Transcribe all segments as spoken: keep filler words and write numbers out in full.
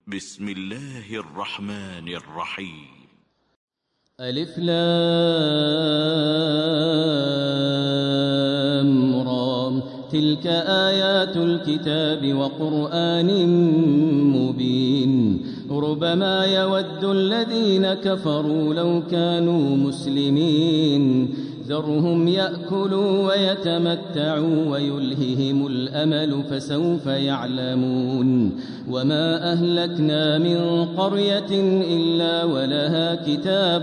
بسم الله الرحمن الرحيم. ألف لام را، تلك آيات الكتاب وقرآن مبين. ربما يود الذين كفروا لو كانوا مسلمين، ذرهم يأكلوا ويتمتعوا ويلههم الأمل فسوف يعلمون. وما أهلكنا من قرية إلا ولها كتاب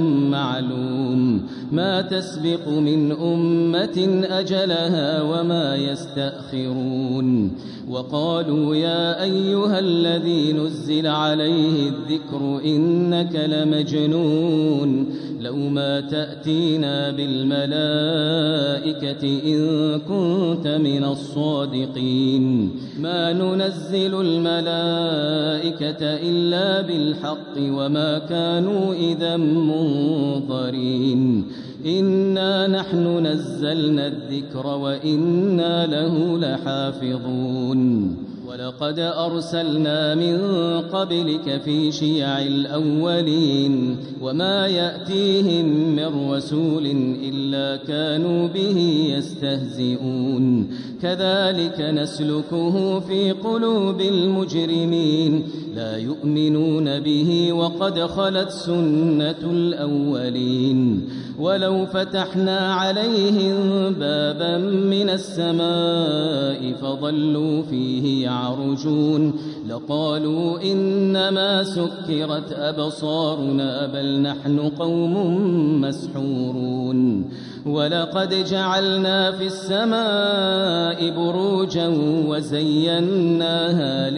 معلوم، ما تسبق من أمة أجلها وما يستأخرون. وقالوا يا أيها الذي نزل عليه الذكر إنك لمجنون، لو ما تأتينا بالملائكة إن كنت من الصادقين. ما ننزل الملائكة إلا بالحق وما كانوا إذا منظرين. إنا نحن نزلنا الذكر وإنا له لحافظون. ولقد أرسلنا من قبلك في شيع الأولين، وما يأتيهم من رسول إلا كانوا به يستهزئون. كذلك نسلكه في قلوب المجرمين، لا يؤمنون به وقد خلت سنة الأولين. ولو فتحنا عليهم بابا من السماء فظلوا فيه يعرجون لقالوا إنما سكرت أبصارنا بل نحن قوم مسحورون. ولقد جعلنا في السماء بروجا وزيناها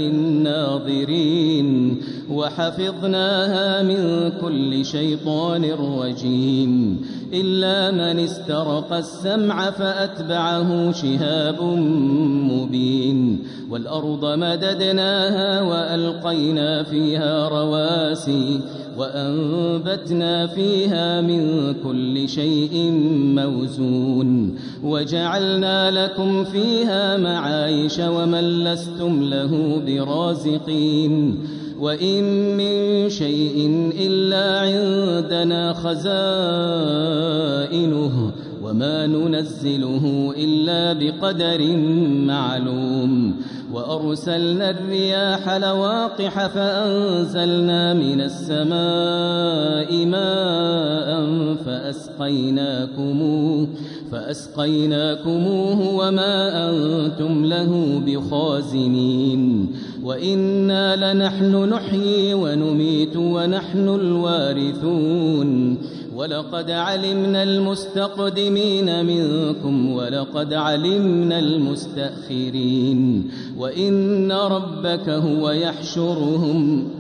للناظرين وحفظناها من كل شيطان رجيم، إلا من استرق السمع فأتبعه شهاب مبين. والأرض مددناها وألقينا فيها رواسي وأنبتنا فيها من كل شيء موزون، وجعلنا لكم فيها معايش ومن لستم له برازقين. وإن من شيء إلا عندنا خزائنه وما ننزله إلا بقدر معلوم. وأرسلنا الرياح لواقح فأنزلنا من السماء ماء فأسقيناكموه, فأسقيناكموه وما أنتم له بخازنين. وإنا لنحن نحيي ونميت ونحن الوارثون. ولقد علمنا المستقدمين منكم ولقد علمنا المستأخرين. وإن ربك هو يحشرهم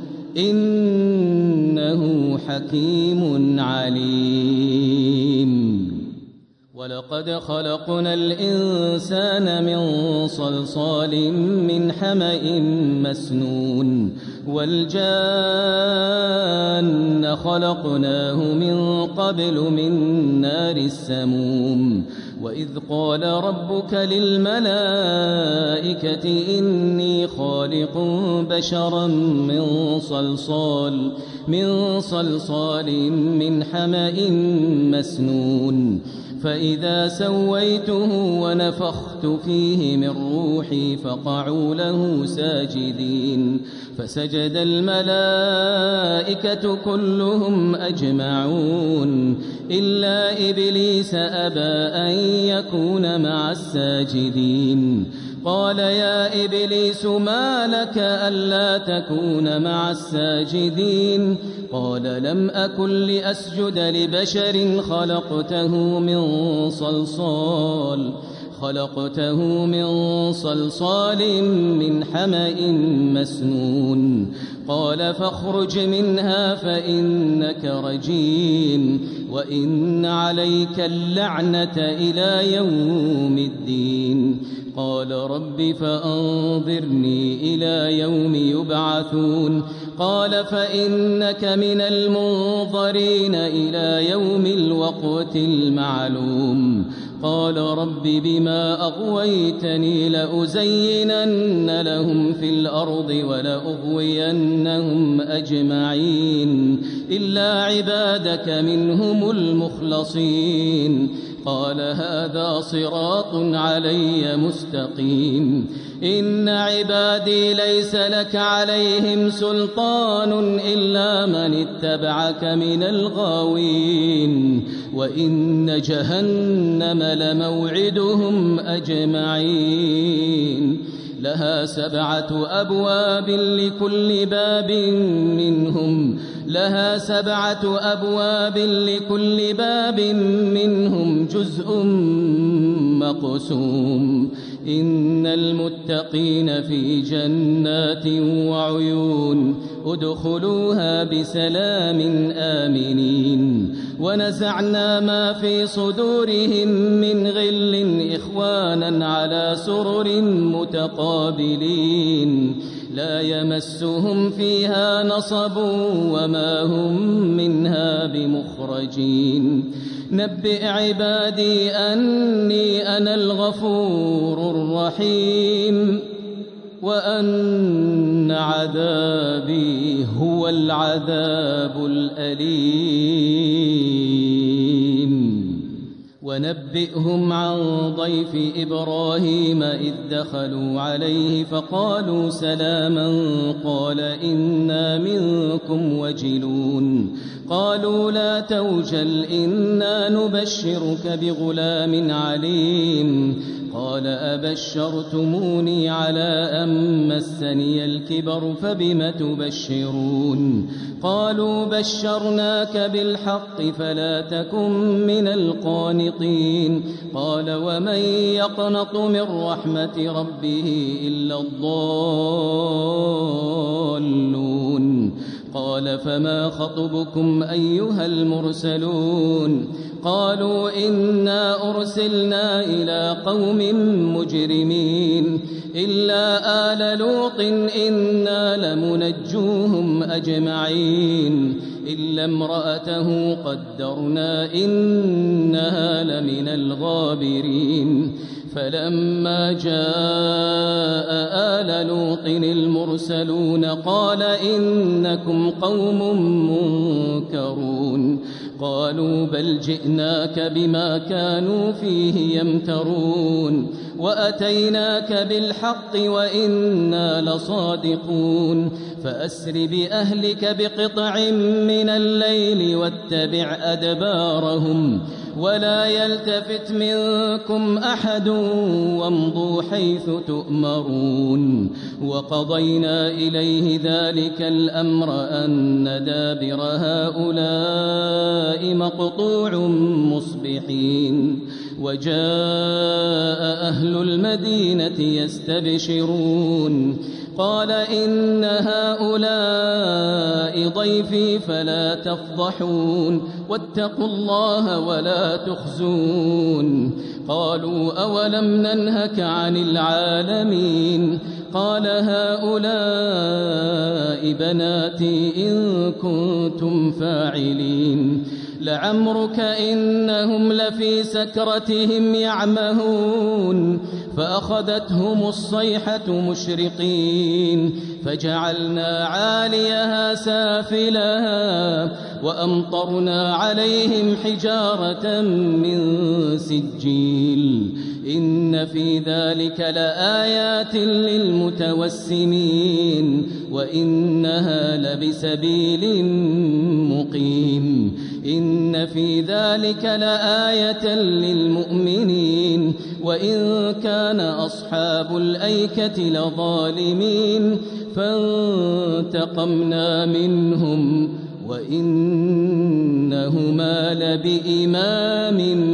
إنه حكيم عليم. ولقد خلقنا الإنسان من صلصال من حمأ مسنون والجان خلقناه من قبل من نار السموم. وإذ قال ربك للملائكة إني خالق بشرا من صلصال من صلصال من حمأ مسنون فإذا سويته ونفخت فيه من روحي فقعوا له ساجدين. فسجد الملائكة كلهم أجمعون إلا إبليس أبى أن يكون مع الساجدين. قال يا إبليس ما لك ألا تكون مع الساجدين؟ قال لم أكن لأسجد لبشر خلقته من صلصال خلقته من صلصال من حمأ مسنون. قال فاخرج منها فإنك رجيم وإن عليك اللعنة إلى يوم الدين. قال رب فأنظرني إلى يوم يبعثون. قال فإنك من المنظرين إلى يوم الوقت المعلوم. قال رب بما أغويتني لأزينن لهم في الأرض ولأغوينهم أجمعين إلا عبادك منهم المخلصين قال هذا صراط علي مستقيم إن عبادي ليس لك عليهم سلطان إلا من اتبعك من الغاوين وإن جهنم لموعدهم أجمعين لها سبعة أبواب لكل باب منهم لها سبعة أبواب لكل باب منهم جزء مقسوم إن المتقين في جنات وعيون ادخلوها بسلام آمنين ونزعنا ما في صدورهم من غل إخوانا على سرر متقابلين لا يمسهم فيها نصب وما هم منها بمخرجين نبئ عبادي أني أنا الغفور الرحيم وأن عذابي هو العذاب الأليم ونبئهم عن ضيف إبراهيم إذ دخلوا عليه فقالوا سلاما قال إنا منكم وجلون قالوا لا توجل إنا نبشرك بغلام عليم قال أبشرتموني على أن مسني الكبر فبم تبشرون قالوا بشرناك بالحق فلا تكن من القانطين قال ومن يقنط من رحمة ربه إلا الضالون قال فما خطبكم أيها المرسلون قالوا إنا أرسلنا إلى قوم مجرمين إلا آل لوط إنا لمنجوهم أجمعين إلا امرأته قدرنا إنها لمن الغابرين فلما جاء آل لوط المرسلون قال إنكم قوم منكرون قالوا بل جئناك بما كانوا فيه يمترون وأتيناك بالحق وإنا لصادقون فأسر بأهلك بقطع من الليل واتبع أدبارهم ولا يلتفت منكم أحد وامضوا حيث تؤمرون وقضينا إليه ذلك الأمر أن دابر هؤلاء مقطوع مصبحين وجاء أهل المدينة يستبشرون قال إن هؤلاء ضيفي فلا تفضحون واتقوا الله ولا تخزون قالوا أولم ننهك عن العالمين قال هؤلاء بناتي إن كنتم فاعلين لعمرك إنهم لفي سكرتهم يعمهون فأخذتهم الصيحة مشرقين فجعلنا عاليها سافلها وأمطرنا عليهم حجارة من سجيل إن في ذلك لآيات للمتوسمين وإنها لبسبيل مقيم إن في ذلك لآية للمؤمنين وإن كان أصحاب الأيكة لظالمين فانتقمنا منهم وإنهما لبإمام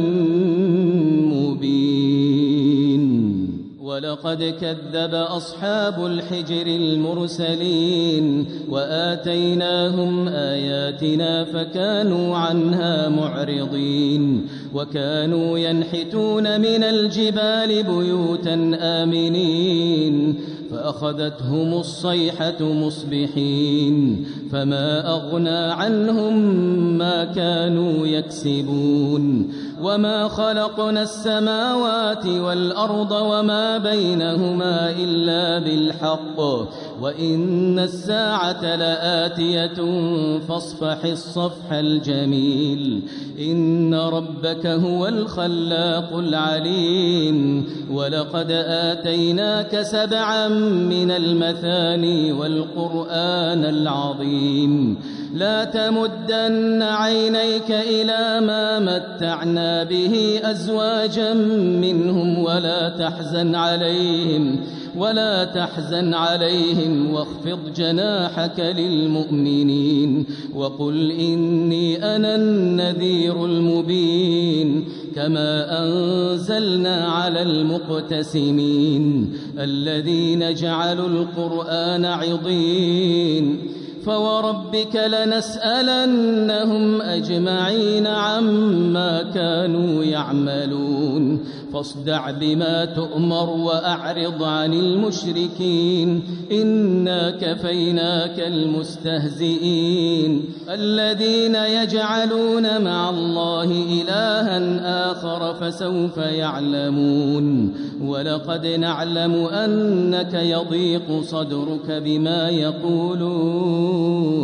مبين ولقد كذب أصحاب الحجر المرسلين وآتيناهم آياتنا فكانوا عنها معرضين وكانوا ينحتون من الجبال بيوتا آمنين فأخذتهم الصيحة مصبحين فما أغنى عنهم ما كانوا يكسبون وما خلقنا السماوات والأرض وما بينهما إلا بالحق وإن الساعة لآتية فاصفح الصفح الجميل إن ربك هو الخلاق العليم ولقد آتيناك سبعا من المثاني والقرآن العظيم لا تمدن عينيك إلى ما متعنا به أزواجا منهم ولا تحزن عليهم ولا تحزن عليهم واخفض جناحك للمؤمنين وقل إني أنا النذير المبين كما أنزلنا على المقتسمين الذين جعلوا القرآن عضين فوربك لنسألنهم أجمعين عما كانوا يعملون فاصدع بما تؤمر وأعرض عن المشركين إنا كفيناك المستهزئين الذين يجعلون مع الله إلها آخر فسوف يعلمون ولقد نعلم أنك يضيق صدرك بما يقولون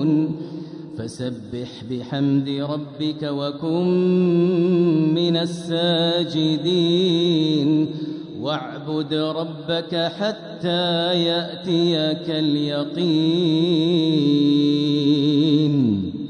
فسبح بحمد ربك وكن من الساجدين واعبد ربك حتى يأتيك اليقين.